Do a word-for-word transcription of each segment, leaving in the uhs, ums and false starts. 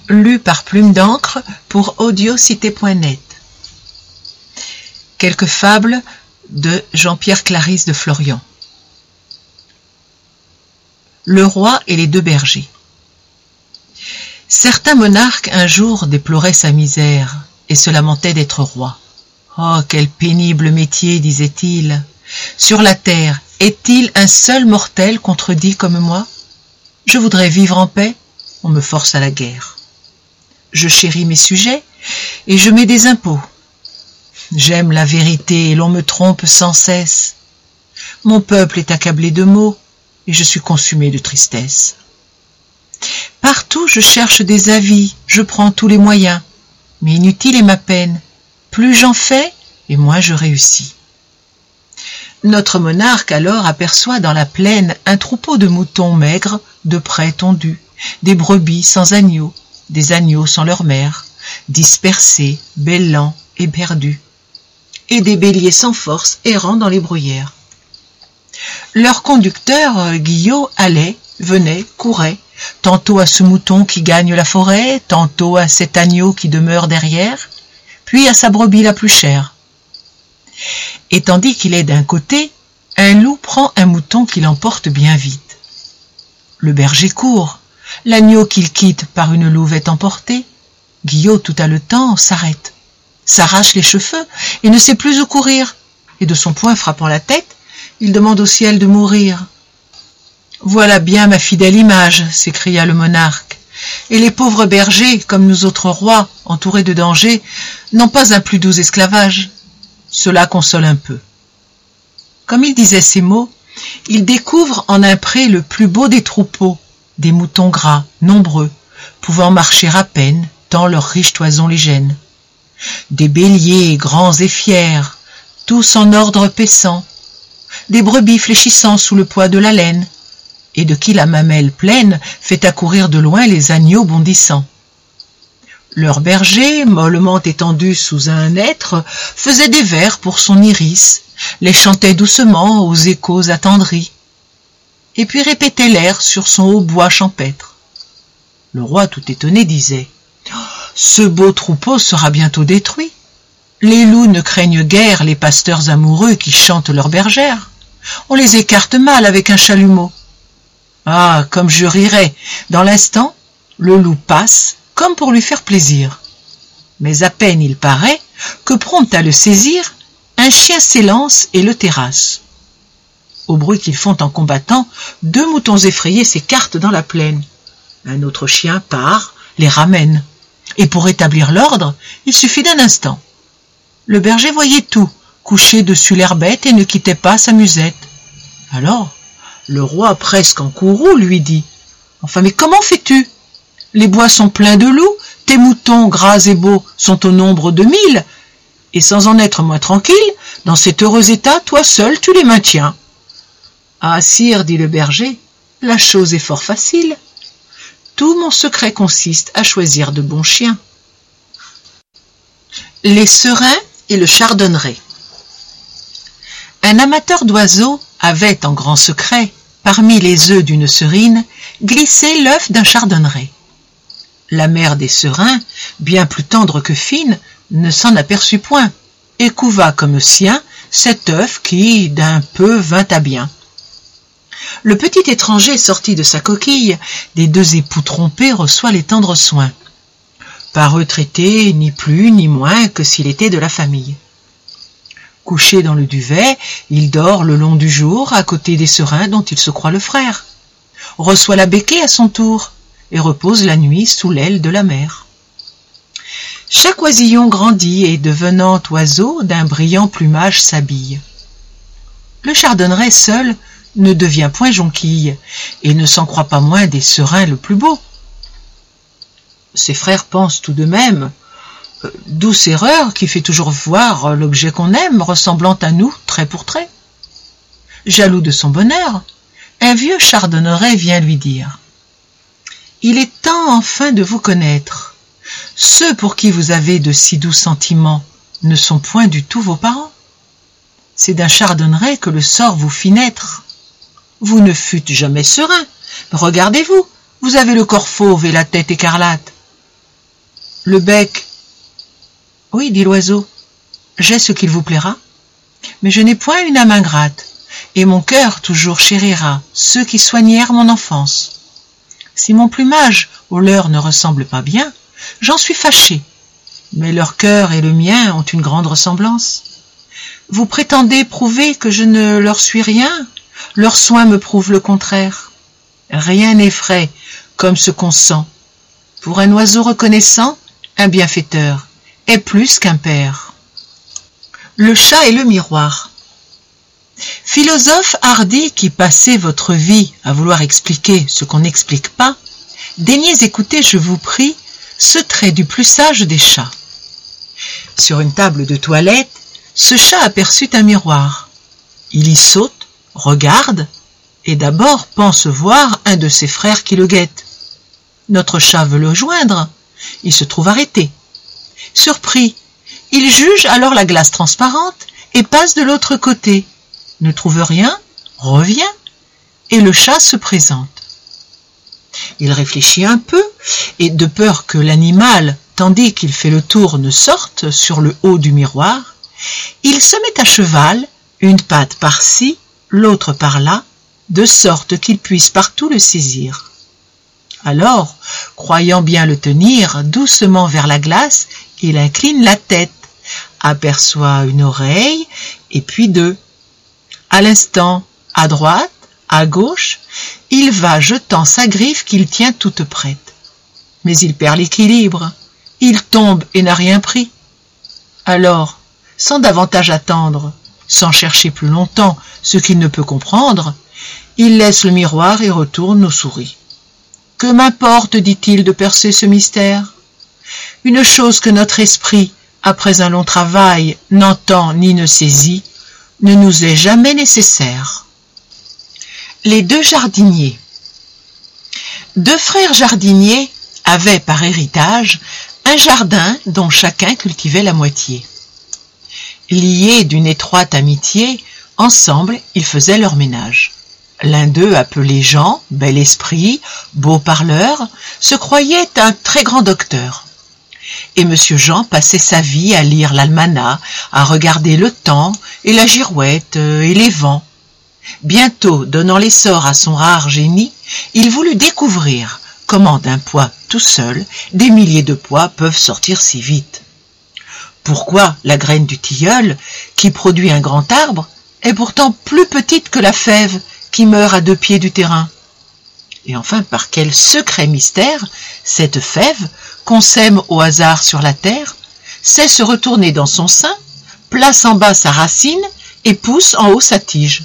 Lu par Plume d'encre pour audiocité point net. Quelques fables de Jean-Pierre Clarisse de Florian. Le roi et les deux bergers. Certains monarques un jour déploraient sa misère et se lamentaient d'être roi. « Oh, quel pénible métier, disait-il. Sur la terre, est-il un seul mortel contredit comme moi? Je voudrais vivre en paix, on me force à la guerre. Je chéris mes sujets et je mets des impôts. J'aime la vérité et l'on me trompe sans cesse. Mon peuple est accablé de maux et je suis consumé de tristesse. Partout je cherche des avis, je prends tous les moyens, mais inutile est ma peine. Plus j'en fais et moins je réussis. » Notre monarque alors aperçoit dans la plaine un troupeau de moutons maigres, de près tondus, des brebis sans agneaux, des agneaux sans leur mère, dispersés, bêlants et perdus, et des béliers sans force errant dans les bruyères. Leur conducteur, Guillot, allait, venait, courait, tantôt à ce mouton qui gagne la forêt, tantôt à cet agneau qui demeure derrière, puis à sa brebis la plus chère. Et tandis qu'il est d'un côté, un loup prend un mouton qui l'emporte bien vite. Le berger court, l'agneau qu'il quitte par une louve est emporté. Guillot, tout à le temps, s'arrête, s'arrache les cheveux et ne sait plus où courir. Et de son poing frappant la tête, il demande au ciel de mourir. « Voilà bien ma fidèle image, » s'écria le monarque. « Et les pauvres bergers, comme nous autres rois, entourés de dangers, n'ont pas un plus doux esclavage. Cela console un peu. » Comme il disait ces mots, il découvre en un pré le plus beau des troupeaux, des moutons gras, nombreux, pouvant marcher à peine, tant leurs riches toisons les gênent. Des béliers grands et fiers, tous en ordre paissant, des brebis fléchissant sous le poids de la laine, et de qui la mamelle pleine fait accourir de loin les agneaux bondissants. Leur berger, mollement étendu sous un hêtre, faisait des vers pour son iris, les chantait doucement aux échos attendris, et puis répétait l'air sur son hautbois champêtre. Le roi, tout étonné, disait « Ce beau troupeau sera bientôt détruit. Les loups ne craignent guère les pasteurs amoureux qui chantent leurs bergères. On les écarte mal avec un chalumeau. » Ah, comme je rirais. Dans l'instant, le loup passe, comme pour lui faire plaisir. Mais à peine il paraît que, prompt à le saisir, un chien s'élance et le terrasse. Au bruit qu'ils font en combattant, deux moutons effrayés s'écartent dans la plaine. Un autre chien part, les ramène. Et pour rétablir l'ordre, il suffit d'un instant. Le berger voyait tout, couché dessus l'herbette et ne quittait pas sa musette. Alors, le roi, presque en courroux, lui dit « Enfin, mais comment fais-tu? Les bois sont pleins de loups, tes moutons gras et beaux sont au nombre de mille, et sans en être moins tranquille, dans cet heureux état, toi seul tu les maintiens. » « Ah, sire, dit le berger, la chose est fort facile. Tout mon secret consiste à choisir de bons chiens. » Les serins et le chardonneret. Un amateur d'oiseaux avait en grand secret, parmi les œufs d'une serine, glissé l'œuf d'un chardonneret. La mère des serins, bien plus tendre que fine, ne s'en aperçut point, et couva comme sien cet œuf qui, d'un peu, vint à bien. Le petit étranger sorti de sa coquille, des deux époux trompés reçoit les tendres soins. Par eux traité ni plus ni moins que s'il était de la famille. Couché dans le duvet, il dort le long du jour à côté des serins dont il se croit le frère, reçoit la béquée à son tour et repose la nuit sous l'aile de la mère. Chaque oisillon grandit et devenant oiseau d'un brillant plumage s'habille. Le chardonneret seul ne devient point jonquille et ne s'en croit pas moins des serins le plus beau. Ses frères pensent tout de même euh, douce erreur qui fait toujours voir l'objet qu'on aime ressemblant à nous trait pour trait. Jaloux de son bonheur, un vieux chardonneret vient lui dire « Il est temps enfin de vous connaître. Ceux pour qui vous avez de si doux sentiments ne sont point du tout vos parents. C'est d'un chardonneret que le sort vous fit naître. Vous ne fûtes jamais serein. Regardez-vous, vous avez le corps fauve et la tête écarlate. Le bec. Oui, dit l'oiseau, j'ai ce qu'il vous plaira, mais je n'ai point une âme ingrate, et mon cœur toujours chérira ceux qui soignèrent mon enfance. Si mon plumage au leur ne ressemble pas bien, j'en suis fâché, mais leur cœur et le mien ont une grande ressemblance. Vous prétendez prouver que je ne leur suis rien, leurs soins me prouvent le contraire. Rien n'effraie comme ce qu'on sent. Pour un oiseau reconnaissant, un bienfaiteur est plus qu'un père. Le chat et le miroir. Philosophe hardi qui passez votre vie à vouloir expliquer ce qu'on n'explique pas, daignez écouter, je vous prie, ce trait du plus sage des chats. Sur une table de toilette, ce chat aperçut un miroir. Il y saute, regarde, et d'abord pense voir un de ses frères qui le guette. Notre chat veut le joindre, il se trouve arrêté. Surpris, il juge alors la glace transparente et passe de l'autre côté. Ne trouve rien, revient, et le chat se présente. Il réfléchit un peu, et de peur que l'animal, tandis qu'il fait le tour, ne sorte sur le haut du miroir, il se met à cheval, une patte par-ci, l'autre par-là, de sorte qu'il puisse partout le saisir. Alors, croyant bien le tenir doucement vers la glace, il incline la tête, aperçoit une oreille, et puis deux. À l'instant, à droite, à gauche, il va jetant sa griffe qu'il tient toute prête. Mais il perd l'équilibre, il tombe et n'a rien pris. Alors, sans davantage attendre, sans chercher plus longtemps ce qu'il ne peut comprendre, il laisse le miroir et retourne aux souris. Que m'importe, dit-il, de percer ce mystère? Une chose que notre esprit, après un long travail, n'entend ni ne saisit, ne nous est jamais nécessaire. Les deux jardiniers. Deux frères jardiniers avaient par héritage un jardin dont chacun cultivait la moitié. Liés d'une étroite amitié, ensemble ils faisaient leur ménage. L'un d'eux, appelé Jean, bel esprit, beau parleur, se croyait un très grand docteur. Et monsieur Jean passait sa vie à lire l'almanach, à regarder le temps et la girouette et les vents. Bientôt, donnant l'essor à son rare génie, il voulut découvrir comment d'un pois tout seul, des milliers de pois peuvent sortir si vite. Pourquoi la graine du tilleul, qui produit un grand arbre, est pourtant plus petite que la fève qui meurt à deux pieds du terrain? Et enfin, par quel secret mystère, cette fève, qu'on sème au hasard sur la terre, sait se retourner dans son sein, place en bas sa racine et pousse en haut sa tige.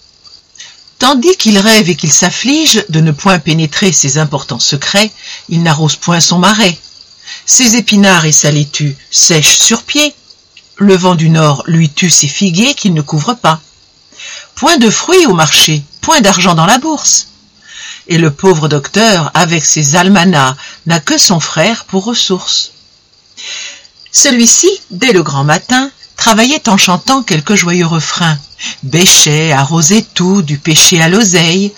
Tandis qu'il rêve et qu'il s'afflige de ne point pénétrer ces importants secrets, il n'arrose point son marais. Ses épinards et sa laitue sèchent sur pied. Le vent du nord lui tue ses figuiers qu'il ne couvre pas. Point de fruits au marché, point d'argent dans la bourse. Et le pauvre docteur, avec ses almanachs, n'a que son frère pour ressource. Celui-ci, dès le grand matin, travaillait en chantant quelques joyeux refrains, bêchait, arrosait tout, du péché à l'oseille.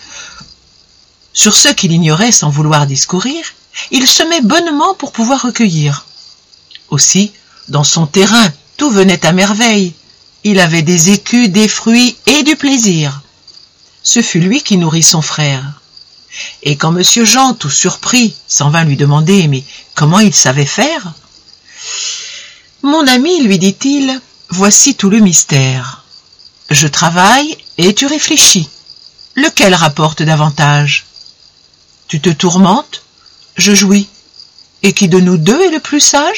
Sur ce qu'il ignorait sans vouloir discourir, il semait bonnement pour pouvoir recueillir. Aussi, dans son terrain, tout venait à merveille. Il avait des écus, des fruits et du plaisir. Ce fut lui qui nourrit son frère. Et quand monsieur Jean, tout surpris, s'en vint lui demander « Mais comment il savait faire ?» « Mon ami, lui dit-il, voici tout le mystère. Je travaille et tu réfléchis. Lequel rapporte davantage? Tu te tourmentes, je jouis. Et qui de nous deux est le plus sage? »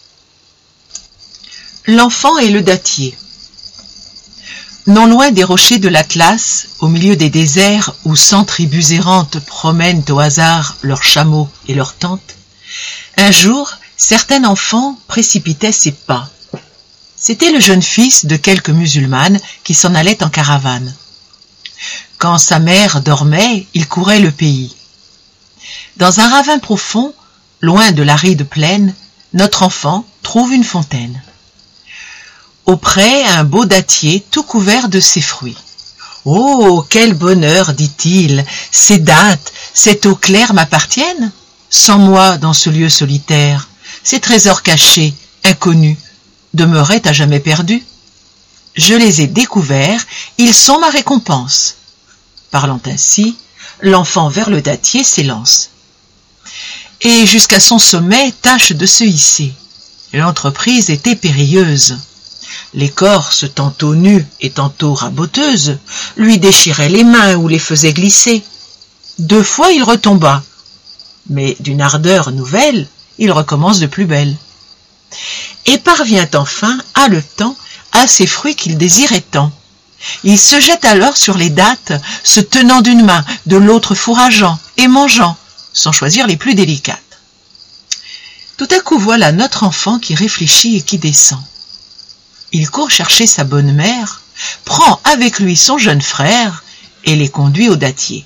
L'enfant et le dattier. Non loin des rochers de l'Atlas, au milieu des déserts où cent tribus errantes promènent au hasard leurs chameaux et leurs tentes, un jour, certain enfant précipitait ses pas. C'était le jeune fils de quelques musulmanes qui s'en allait en caravane. Quand sa mère dormait, il courait le pays. Dans un ravin profond, loin de l'aride plaine, notre enfant trouve une fontaine. Auprès, un beau dattier tout couvert de ses fruits. « Oh, quel bonheur, dit-il, ces dattes, cette eau claire m'appartiennent? Sans moi dans ce lieu solitaire, ces trésors cachés, inconnus, demeuraient à jamais perdus. Je les ai découverts, ils sont ma récompense. » Parlant ainsi, l'enfant vers le dattier s'élance. Et jusqu'à son sommet tâche de se hisser. L'entreprise était périlleuse. L'écorce, tantôt nue et tantôt raboteuses, lui déchirait les mains ou les faisait glisser. Deux fois il retomba, mais d'une ardeur nouvelle, il recommence de plus belle. Et parvient enfin, haletant, à ces fruits qu'il désirait tant. Il se jette alors sur les dattes, se tenant d'une main, de l'autre fourrageant et mangeant, sans choisir les plus délicates. Tout à coup voilà notre enfant qui réfléchit et qui descend. Il court chercher sa bonne mère, prend avec lui son jeune frère et les conduit au dattier.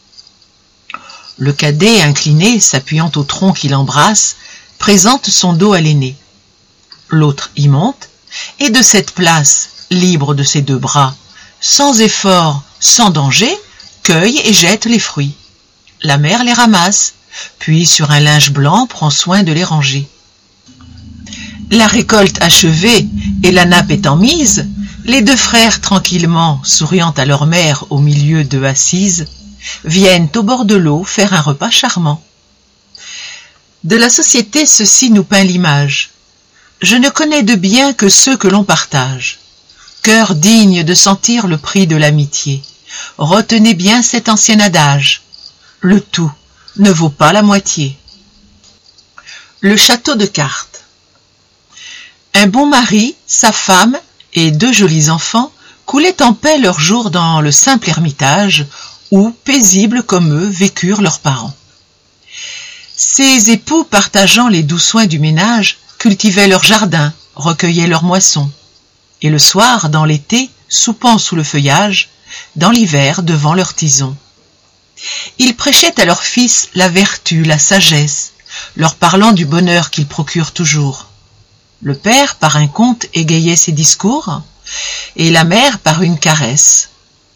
Le cadet, incliné, s'appuyant au tronc qu'il embrasse, présente son dos à l'aîné. L'autre y monte, et de cette place, libre de ses deux bras, sans effort, sans danger, cueille et jette les fruits. La mère les ramasse, puis sur un linge blanc prend soin de les ranger. La récolte achevée et la nappe étant mise, les deux frères tranquillement, souriant à leur mère au milieu d'eux assises, viennent au bord de l'eau faire un repas charmant. De la société, ceci nous peint l'image. Je ne connais de bien que ceux que l'on partage. Cœur digne de sentir le prix de l'amitié. Retenez bien cet ancien adage. Le tout ne vaut pas la moitié. Le château de cartes. Un bon mari, sa femme et deux jolis enfants coulaient en paix leurs jours dans le simple ermitage où, paisibles comme eux, vécurent leurs parents. Ces époux, partageant les doux soins du ménage, cultivaient leur jardin, recueillaient leurs moissons, et le soir, dans l'été, soupant sous le feuillage, dans l'hiver, devant leur tison. Ils prêchaient à leurs fils la vertu, la sagesse, leur parlant du bonheur qu'ils procurent toujours. Le père, par un conte, égayait ses discours, et la mère par une caresse.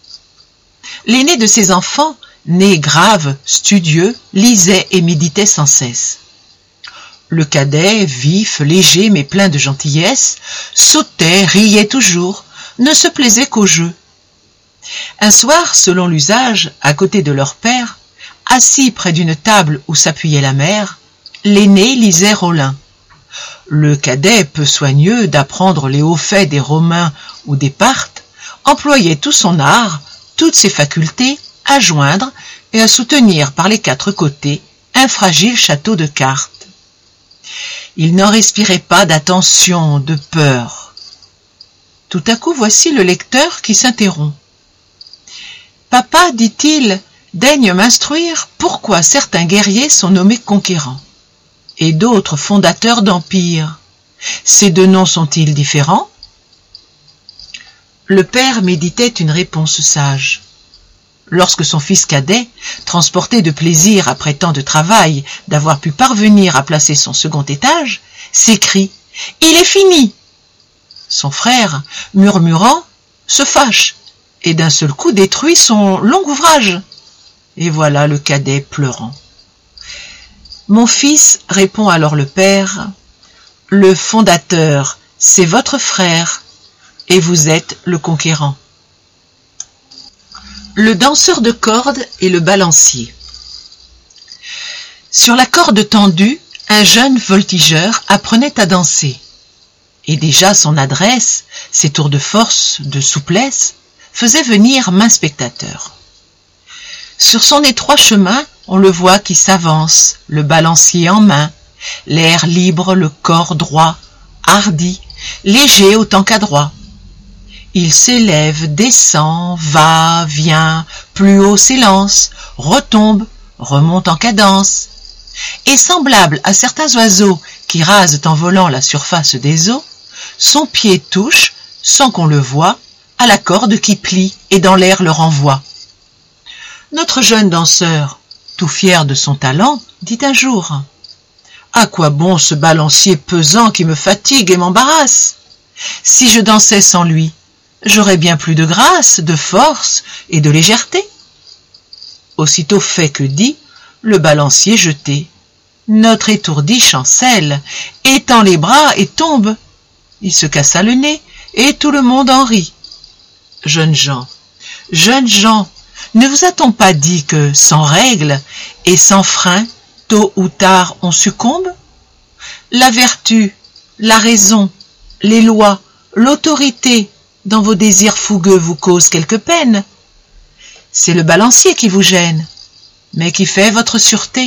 L'aîné de ses enfants, né grave, studieux, lisait et méditait sans cesse. Le cadet, vif, léger, mais plein de gentillesse, sautait, riait toujours, ne se plaisait qu'au jeu. Un soir, selon l'usage, à côté de leur père, assis près d'une table où s'appuyait la mère, l'aîné lisait Rollin. Le cadet, peu soigneux d'apprendre les hauts faits des Romains ou des Parthes, employait tout son art, toutes ses facultés, à joindre et à soutenir par les quatre côtés un fragile château de cartes. Il n'en respirait pas d'attention, de peur. Tout à coup, voici le lecteur qui s'interrompt. « Papa, dit-il, daigne m'instruire pourquoi certains guerriers sont nommés conquérants et d'autres fondateurs d'empires. Ces deux noms sont-ils différents ?» Le père méditait une réponse sage. Lorsque son fils cadet, transporté de plaisir après tant de travail d'avoir pu parvenir à placer son second étage, s'écrie « Il est fini !» Son frère, murmurant, se fâche et d'un seul coup détruit son long ouvrage. Et voilà le cadet pleurant. « Mon fils, répond alors le père, le fondateur, c'est votre frère, et vous êtes le conquérant. » Le danseur de corde et le balancier. Sur la corde tendue, un jeune voltigeur apprenait à danser. Et déjà son adresse, ses tours de force, de souplesse, faisaient venir maint spectateur. Sur son étroit chemin, on le voit qui s'avance, le balancier en main, l'air libre, le corps droit, hardi, léger autant qu'adroit. Il s'élève, descend, va, vient, plus haut s'élance, retombe, remonte en cadence. Et semblable à certains oiseaux qui rasent en volant la surface des eaux, son pied touche, sans qu'on le voie, à la corde qui plie et dans l'air le renvoie. Notre jeune danseur, tout fier de son talent, dit un jour « À quoi bon ce balancier pesant qui me fatigue et m'embarrasse? Si je dansais sans lui, j'aurais bien plus de grâce, de force et de légèreté. » Aussitôt fait que dit, le balancier jeté. Notre étourdi chancelle, étend les bras et tombe. Il se cassa le nez, et tout le monde en rit. Jeunes gens, jeunes gens, ne vous a-t-on pas dit que, sans règles et sans frein, tôt ou tard on succombe? La vertu, la raison, les lois, l'autorité, dans vos désirs fougueux vous causent quelque peine. C'est le balancier qui vous gêne, mais qui fait votre sûreté.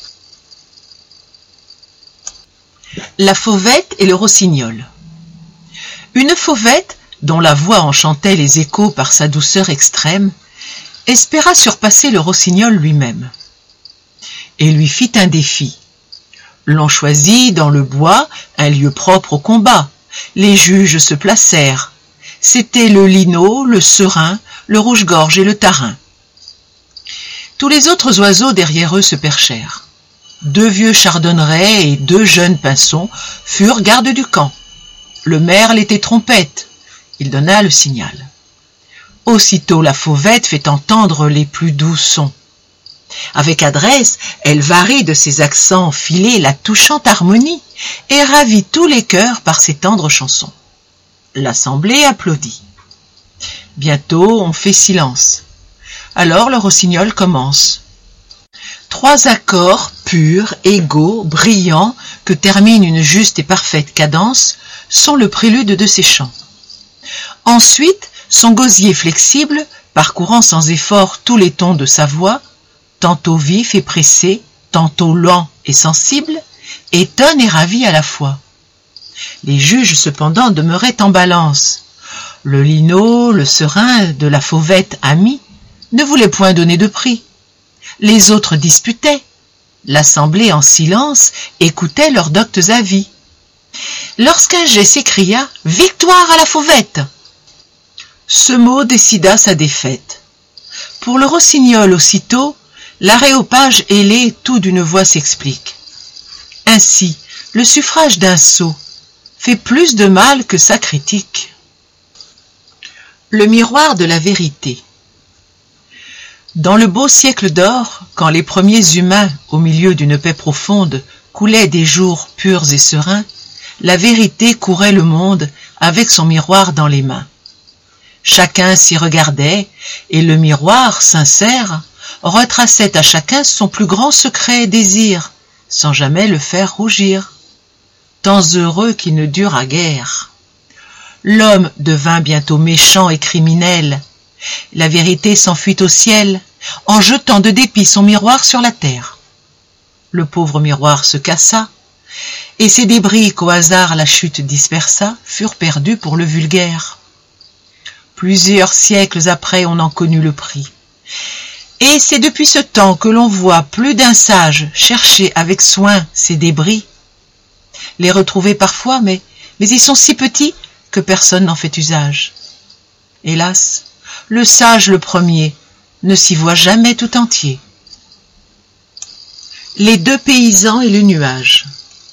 La fauvette et le rossignol. Une fauvette, dont la voix enchantait les échos par sa douceur extrême, espéra surpasser le rossignol lui-même, et lui fit un défi. L'on choisit dans le bois un lieu propre au combat. Les juges se placèrent. C'étaient le linot, le serin, le rouge-gorge et le tarin. Tous les autres oiseaux derrière eux se perchèrent. Deux vieux chardonnerets et deux jeunes pinsons furent gardes du camp. Le merle était trompette. Il donna le signal. Aussitôt la fauvette fait entendre les plus doux sons. Avec adresse, elle varie de ses accents filés la touchante harmonie et ravit tous les cœurs par ses tendres chansons. L'assemblée applaudit. Bientôt on fait silence. Alors le rossignol commence. Trois accords purs, égaux, brillants, que termine une juste et parfaite cadence, sont le prélude de ses chants. Ensuite, son gosier flexible, parcourant sans effort tous les tons de sa voix, tantôt vif et pressé, tantôt lent et sensible, étonne et ravit à la fois. Les juges cependant demeuraient en balance. Le linot, le serin de la fauvette amie, ne voulaient point donner de prix. Les autres disputaient. L'assemblée en silence écoutait leurs doctes avis. Lorsqu'un geai s'écria « Victoire à la fauvette !» Ce mot décida sa défaite. Pour le rossignol aussitôt, l'aréopage ailé tout d'une voix s'explique. Ainsi, le suffrage d'un sot fait plus de mal que sa critique. Le miroir de la vérité. Dans le beau siècle d'or, quand les premiers humains, au milieu d'une paix profonde, coulaient des jours purs et sereins, la vérité courait le monde avec son miroir dans les mains. Chacun s'y regardait, et le miroir, sincère, retraçait à chacun son plus grand secret et désir, sans jamais le faire rougir. Temps heureux qui ne dura guère. L'homme devint bientôt méchant et criminel. La vérité s'enfuit au ciel, en jetant de dépit son miroir sur la terre. Le pauvre miroir se cassa, et ces débris qu'au hasard la chute dispersa furent perdus pour le vulgaire. Plusieurs siècles après, on en connut le prix. Et c'est depuis ce temps que l'on voit plus d'un sage chercher avec soin ces débris. Les retrouver parfois, mais, mais ils sont si petits que personne n'en fait usage. Hélas, le sage le premier ne s'y voit jamais tout entier. Les deux paysans et le nuage.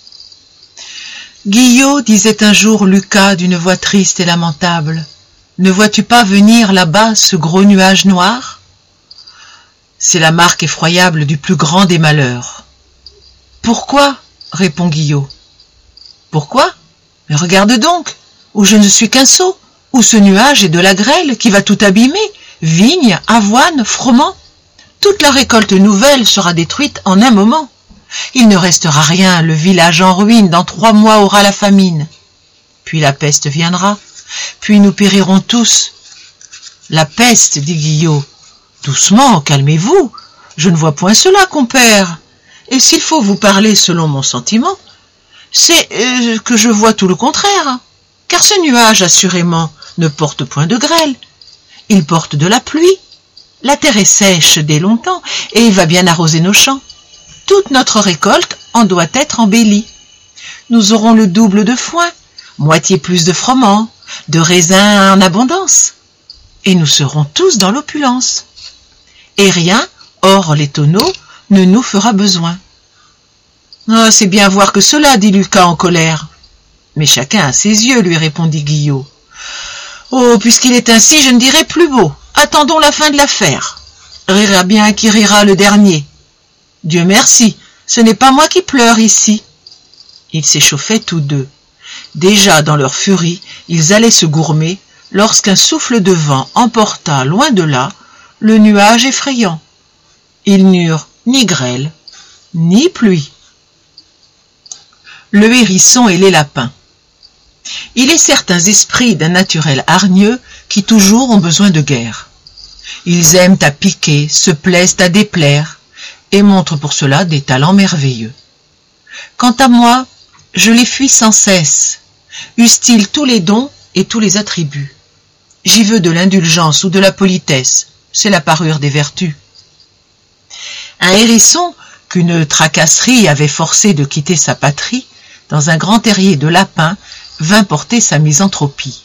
Guillot disait un jour Lucas d'une voix triste et lamentable, « Ne vois-tu pas venir là-bas ce gros nuage noir ?» C'est la marque effroyable du plus grand des malheurs. « Pourquoi ?» répond Guillot. « Pourquoi ? Mais regarde donc, où je ne suis qu'un sot, où ce nuage est de la grêle qui va tout abîmer, vignes, avoine, froment. Toute la récolte nouvelle sera détruite en un moment. Il ne restera rien, le village en ruine, dans trois mois aura la famine. Puis la peste viendra, puis nous périrons tous. » « La peste, dit Guillot. « Doucement, calmez-vous, je ne vois point cela, compère. Et s'il faut vous parler selon mon sentiment, c'est euh, que je vois tout le contraire, car ce nuage, assurément, ne porte point de grêle. Il porte de la pluie. La terre est sèche dès longtemps, et il va bien arroser nos champs. Toute notre récolte en doit être embellie. Nous aurons le double de foin, moitié plus de froment, de raisins en abondance, et nous serons tous dans l'opulence. Et rien, hors les tonneaux, ne nous fera besoin. Oh, c'est bien voir que cela, dit Lucas en colère. Mais chacun a ses yeux, lui répondit Guillot. Oh, puisqu'il est ainsi, je ne dirai plus beau. Attendons la fin de l'affaire. Rira bien qui rira le dernier. Dieu merci, Ce n'est pas moi qui pleure ici. » Ils s'échauffaient tous deux. Déjà dans leur furie, ils allaient se gourmer lorsqu'un souffle de vent emporta loin de là le nuage effrayant. Ils n'eurent ni grêle, ni pluie. Le hérisson et les lapins. Il est certains esprits d'un naturel hargneux qui toujours ont besoin de guerre. Ils aiment à piquer, se plaisent à déplaire, et montrent pour cela des talents merveilleux. Quant à moi, je les fuis sans cesse, eussent-ils tous les dons et tous les attributs. J'y veux de l'indulgence ou de la politesse, c'est la parure des vertus. Un hérisson qu'une tracasserie avait forcé de quitter sa patrie, dans un grand terrier de lapins, vint porter sa misanthropie.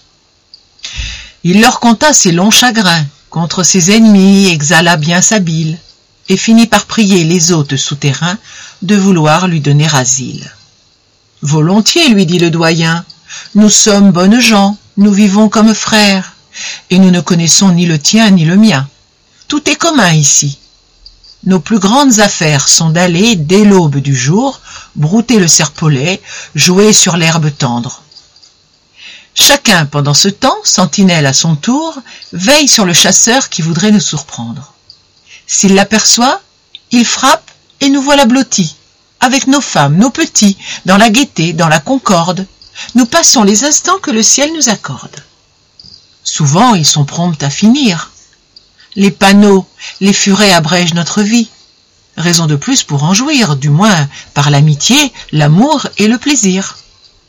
Il leur conta ses longs chagrins, contre ses ennemis exhala bien sa bile, et finit par prier les hôtes souterrains de vouloir lui donner asile. « Volontiers, lui dit le doyen, nous sommes bonnes gens, nous vivons comme frères, et nous ne connaissons ni le tien ni le mien. Tout est commun ici. Nos plus grandes affaires sont d'aller, dès l'aube du jour, brouter le serpolet, jouer sur l'herbe tendre. Chacun, pendant ce temps, sentinelle à son tour, veille sur le chasseur qui voudrait nous surprendre. S'il l'aperçoit, il frappe et nous voilà blottis, avec nos femmes, nos petits, dans la gaieté, dans la concorde. Nous passons les instants que le ciel nous accorde. Souvent, ils sont prompts à finir. Les panneaux, les furets abrègent notre vie. Raison de plus pour en jouir, du moins par l'amitié, l'amour et le plaisir.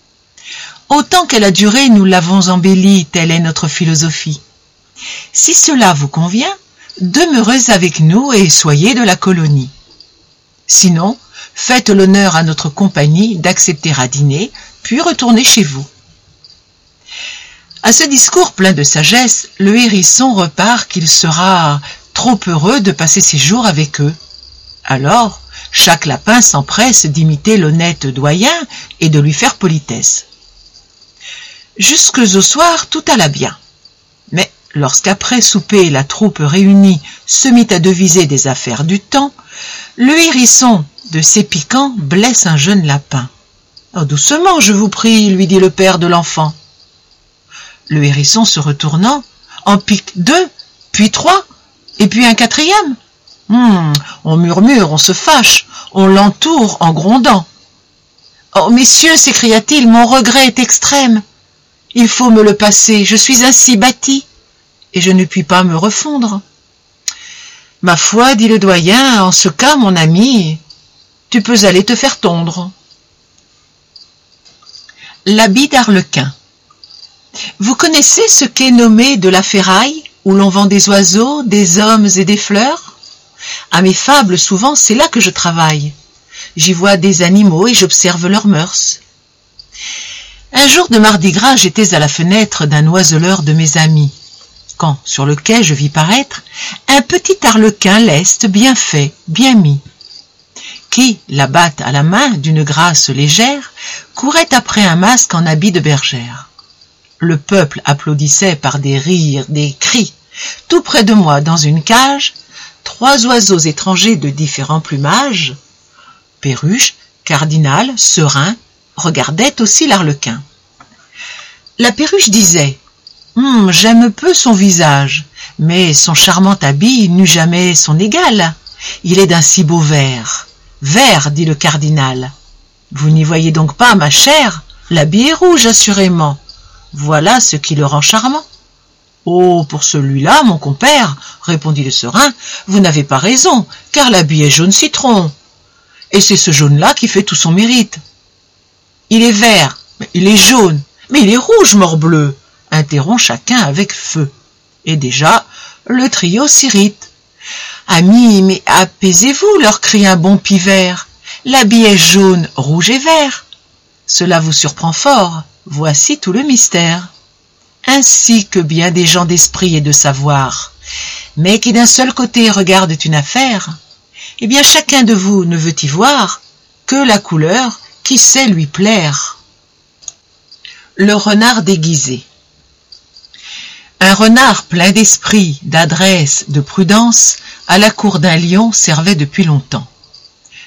Autant qu'elle a duré, nous l'avons embellie, telle est notre philosophie. Si cela vous convient, demeurez avec nous et soyez de la colonie. Sinon, faites l'honneur à notre compagnie d'accepter à dîner, puis retournez chez vous. À ce discours plein de sagesse, le hérisson repart qu'il sera trop heureux de passer ses jours avec eux. Alors, chaque lapin s'empresse d'imiter l'honnête doyen et de lui faire politesse. Jusque au soir, tout alla bien. Mais lorsqu'après souper la troupe réunie se mit à deviser des affaires du temps, le hérisson, de ses piquants, blesse un jeune lapin. « Oh, doucement, je vous prie, lui dit le père de l'enfant. » Le hérisson, se retournant, en pique deux, puis trois, et puis un quatrième. Hum, on murmure, on se fâche, on l'entoure en grondant. « Oh, messieurs, s'écria-t-il, mon regret est extrême. Il faut me le passer, je suis ainsi bâti, et je ne puis pas me refondre. »« Ma foi, dit le doyen, en ce cas, mon ami, tu peux aller te faire tondre. » L'habit d'Arlequin. Vous connaissez ce qu'est nommé de la ferraille, où l'on vend des oiseaux, des hommes et des fleurs? À mes fables, souvent, c'est là que je travaille. J'y vois des animaux et j'observe leurs mœurs. Un jour de mardi gras, j'étais à la fenêtre d'un oiseleur de mes amis, quand, sur le quai, je vis paraître un petit arlequin leste, bien fait, bien mis, qui, la batte à la main, d'une grâce légère, courait après un masque en habit de bergère. Le peuple applaudissait par des rires, des cris. Tout près de moi, dans une cage, trois oiseaux étrangers de différents plumages, perruche, cardinal, serein, regardaient aussi l'arlequin. La perruche disait hum, « J'aime peu son visage, mais son charmant habit n'eut jamais son égal. Il est d'un si beau vert. »« Vert, dit le cardinal. Vous n'y voyez donc pas, ma chère, l'habit est rouge, assurément. Voilà ce qui le rend charmant. »« Oh, pour celui-là, mon compère, répondit le serein, vous n'avez pas raison, car l'habit est jaune citron. Et c'est ce jaune-là qui fait tout son mérite. »« Il est vert, mais il est jaune, mais il est rouge, morbleu, interrompt chacun avec feu. Et déjà, le trio s'irrite. Amis, mais apaisez-vous, leur crie un bon pivert. L'habit est jaune, rouge et vert. Cela vous surprend fort, voici tout le mystère. Ainsi que bien des gens d'esprit et de savoir, mais qui d'un seul côté regardent une affaire, eh bien chacun de vous ne veut y voir que la couleur qui sait lui plaire. Le renard déguisé. Un renard plein d'esprit, d'adresse, de prudence, à la cour d'un lion servait depuis longtemps.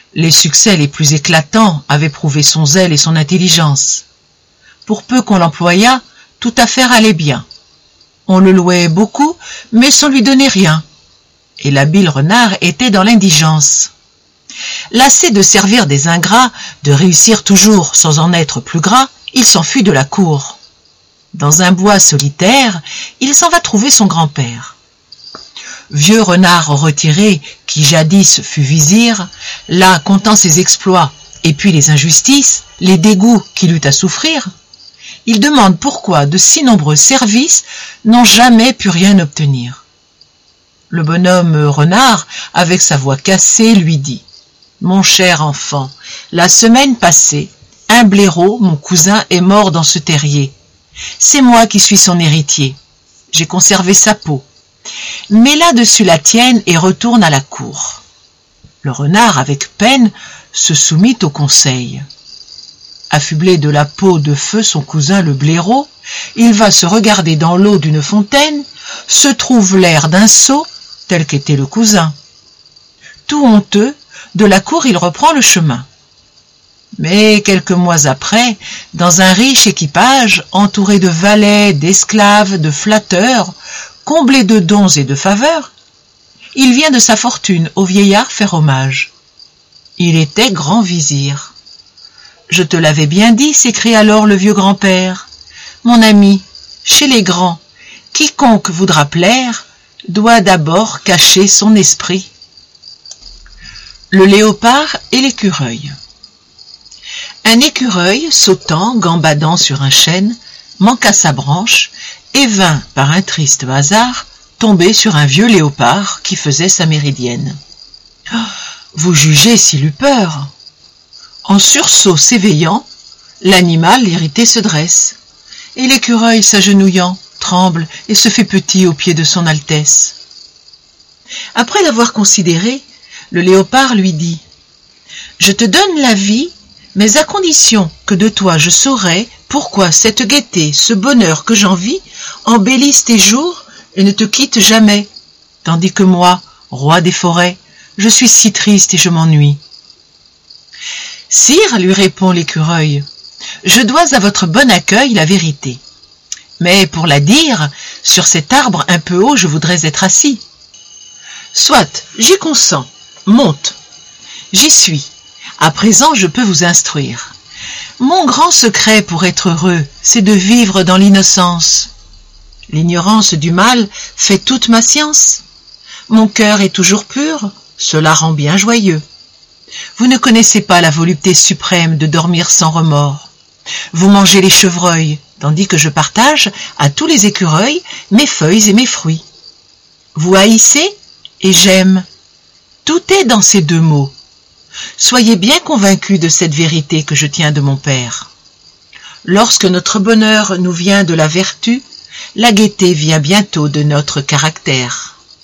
Les succès les plus éclatants avaient prouvé son zèle et son intelligence. Pour peu qu'on l'employât, toute affaire allait bien. On le louait beaucoup, mais sans lui donner rien. Et l'habile renard était dans l'indigence. Lassé de servir des ingrats, de réussir toujours sans en être plus gras, il s'enfuit de la cour. Dans un bois solitaire, il s'en va trouver son grand-père. Vieux renard retiré, qui jadis fut vizir, là comptant ses exploits, et puis les injustices, les dégoûts qu'il eut à souffrir, il demande pourquoi de si nombreux services n'ont jamais pu rien obtenir. Le bonhomme renard, avec sa voix cassée, lui dit « Mon cher enfant, la semaine passée, un blaireau, mon cousin, est mort dans ce terrier. C'est moi qui suis son héritier. J'ai conservé sa peau. Mets là-dessus la tienne et retourne à la cour. » Le renard, avec peine, se soumit au conseil. Affublé de la peau de feu son cousin le blaireau, il va se regarder dans l'eau d'une fontaine, se trouve l'air d'un seau, tel qu'était le cousin. Tout honteux, de la cour il reprend le chemin. Mais quelques mois après, dans un riche équipage, entouré de valets, d'esclaves, de flatteurs, comblé de dons et de faveurs, il vient de sa fortune au vieillard faire hommage. Il était grand vizir. « Je te l'avais bien dit, s'écrie alors le vieux grand-père. Mon ami, chez les grands, quiconque voudra plaire, doit d'abord cacher son esprit. » Le léopard et l'écureuil. Un écureuil, sautant, gambadant sur un chêne, manqua sa branche et vint, par un triste hasard, tomber sur un vieux léopard qui faisait sa méridienne. Oh, vous jugez s'il eut peur. En sursaut s'éveillant, l'animal irrité se dresse, et l'écureuil s'agenouillant, tremble et se fait petit aux pieds de son Altesse. Après l'avoir considéré, le léopard lui dit « Je te donne la vie, mais à condition que de toi je saurai pourquoi cette gaieté, ce bonheur que j'envie, embellissent tes jours et ne te quittent jamais, tandis que moi, roi des forêts, je suis si triste et je m'ennuie. » « Sire, lui répond l'écureuil, je dois à votre bon accueil la vérité. Mais pour la dire, sur cet arbre un peu haut je voudrais être assis. Soit, j'y consens, monte. J'y suis. À présent je peux vous instruire. Mon grand secret pour être heureux, c'est de vivre dans l'innocence. L'ignorance du mal fait toute ma science. Mon cœur est toujours pur, cela rend bien joyeux. Vous ne connaissez pas la volupté suprême de dormir sans remords. Vous mangez les chevreuils, tandis que je partage à tous les écureuils mes feuilles et mes fruits. Vous haïssez et j'aime. Tout est dans ces deux mots. Soyez bien convaincus de cette vérité que je tiens de mon père. Lorsque notre bonheur nous vient de la vertu, la gaieté vient bientôt de notre caractère.